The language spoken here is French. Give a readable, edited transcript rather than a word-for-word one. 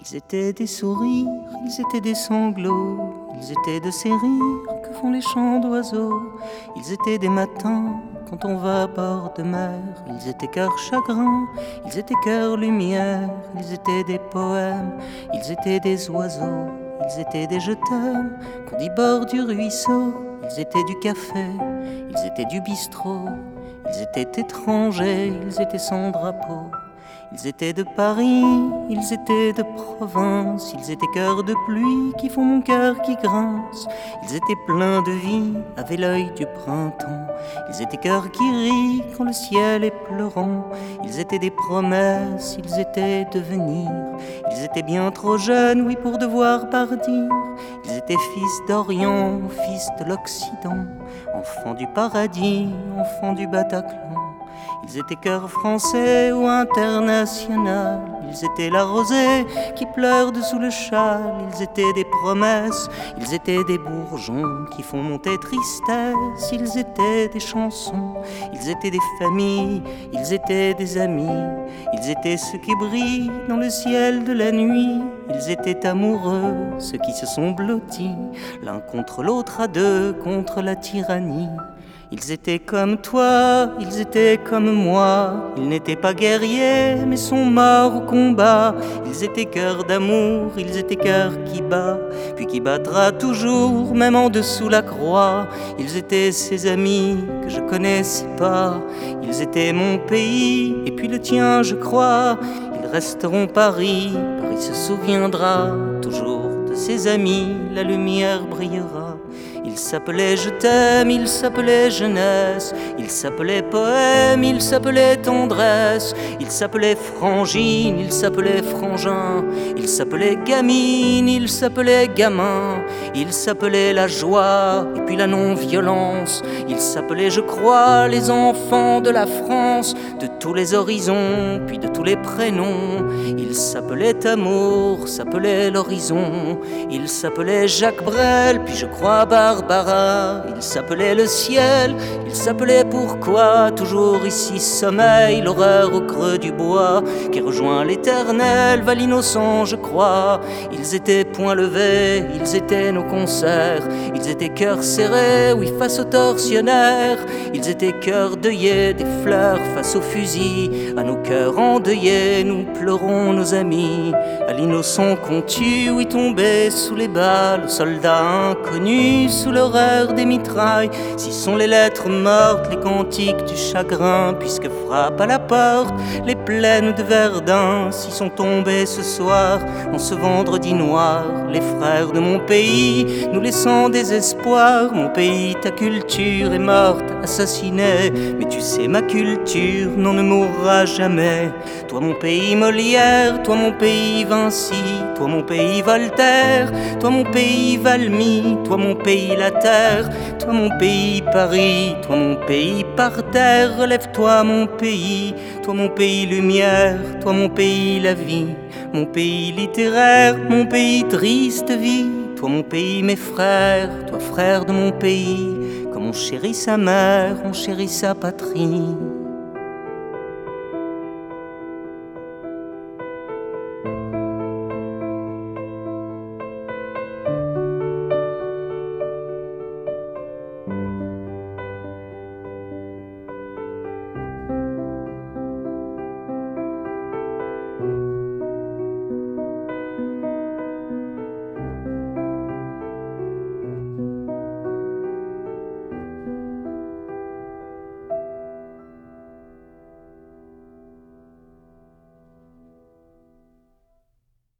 Ils étaient des sourires, ils étaient des sanglots, ils étaient de ces rires que font les chants d'oiseaux. Ils étaient des matins quand on va à bord de mer, ils étaient cœur chagrin, ils étaient cœur lumière, ils étaient des poèmes, ils étaient des oiseaux, ils étaient des je t'aime qu'on dit bord du ruisseau. Ils étaient du café, ils étaient du bistrot, ils étaient étrangers, ils étaient sans drapeau. Ils étaient de Paris, ils étaient de province, ils étaient cœurs de pluie qui font mon cœur qui grince. Ils étaient pleins de vie, avaient l'œil du printemps. Ils étaient cœurs qui rient quand le ciel est pleurant. Ils étaient des promesses, ils étaient devenir. Ils étaient bien trop jeunes, oui, pour devoir partir. Ils étaient fils d'Orient, fils de l'Occident, enfants du paradis, enfants du Bataclan. Ils étaient cœur français ou international. Ils étaient la rosée qui pleure dessous le châle. Ils étaient des promesses, ils étaient des bourgeons qui font monter tristesse. Ils étaient des chansons, ils étaient des familles, ils étaient des amis. Ils étaient ceux qui brillent dans le ciel de la nuit. Ils étaient amoureux, ceux qui se sont blottis l'un contre l'autre à deux contre la tyrannie. Ils étaient comme toi, ils étaient comme moi. Ils n'étaient pas guerriers, mais sont morts au combat. Ils étaient cœurs d'amour, ils étaient cœurs qui bat, puis qui battra toujours, même en dessous la croix. Ils étaient ces amis que je connaissais pas. Ils étaient mon pays, et puis le tien, je crois. Ils resteront Paris, Paris se souviendra toujours de ses amis, la lumière brillera. Il s'appelait je t'aime, il s'appelait jeunesse, il s'appelait poème, il s'appelait tendresse, il s'appelait frangine, il s'appelait frangin, il s'appelait gamine, il s'appelait gamin, il s'appelait la joie et puis la non-violence, il s'appelait je crois les enfants de la France, de tous les horizons, puis de tous les prénoms. Il s'appelait amour, s'appelait l'horizon, il s'appelait Jacques Brel, puis je crois Barbara, il s'appelait le ciel, il s'appelait pourquoi, toujours ici sommeil, l'horreur au creux du bois, qui rejoint l'éternel, va l'innocent je crois. Ils étaient poings levés, ils étaient nos concerts, ils étaient cœurs serrés, oui face aux tortionnaires, ils étaient cœurs deuillés, des fleurs face aux fusils, à nos cœurs endeuillés, nous pleurons nos amis, à l'innocent qu'on tue, oui tombé sous les balles, aux soldats inconnus, sous l'horreur des mitrailles. Si sont les lettres mortes, les cantiques du chagrin, puisque frappent à la porte les plaines de Verdun. Si sont tombés ce soir, en ce vendredi noir, les frères de mon pays, nous laissant désespoir. Mon pays, ta culture est morte, assassinée, mais tu sais ma culture, non ne mourra jamais. Toi mon pays Molière, toi mon pays Vinci, toi mon pays Voltaire, toi mon pays Valmy, toi mon pays la terre, toi mon pays Paris, toi mon pays par terre. Relève-toi mon pays, toi mon pays lumière, toi mon pays la vie, mon pays littéraire, mon pays triste vie, toi mon pays mes frères, toi frère de mon pays. Comme on chérit sa mère, on chérit sa patrie.